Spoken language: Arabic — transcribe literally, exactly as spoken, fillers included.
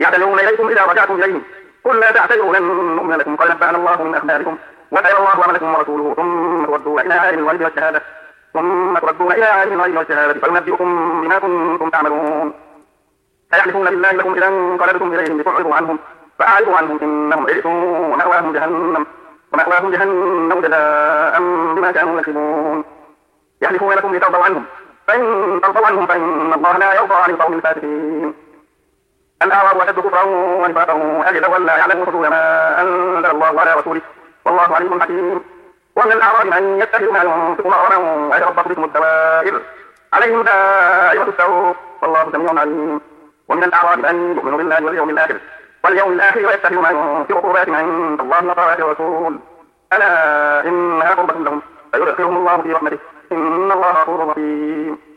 يعتذرون إليكم إذا رجعتم إليهم قل لا تعتذروا لن نؤمن لكم قد نبأنا الله من أخباركم وسيرى الله عملكم ورسوله ثم تردون إلى عالم الغيب والشهادة ثم تردون إلى عالم الغيب والشهادة فينبئكم بما كنتم تعملون. سيحلفون بالله لكم إذا انقلبتم إليهم لتعرضوا عنهم فأعرضوا عنهم إنهم رجس ومأواهم جهنم ومأواهم جهنم جزاء بما كانوا يكسبون. يحلفون لكم لترضوا عنهم فإن ترضوا عنهم فإن الله لا يرضى عن القوم الفاسقين. الأعراب أشد كفرا ونفاقا وأجدر ولا يعلم حدود ما أنزل الله على رسوله والله عليم حكيم. ومن الأعراب من يتخذ ما ينفق مغرما ويتربص بكم الدوائر عليهم دائرة السوء والله سميع عليم. ومن الأعراب من يؤمن بالله واليوم الآخر واليوم الآخر ويتخذ ما ينفق قربات عند الله وطاعة الرسول ألا إنها قربة لهم فيدخلهم الله في رحمته إن الله غفور رحيم.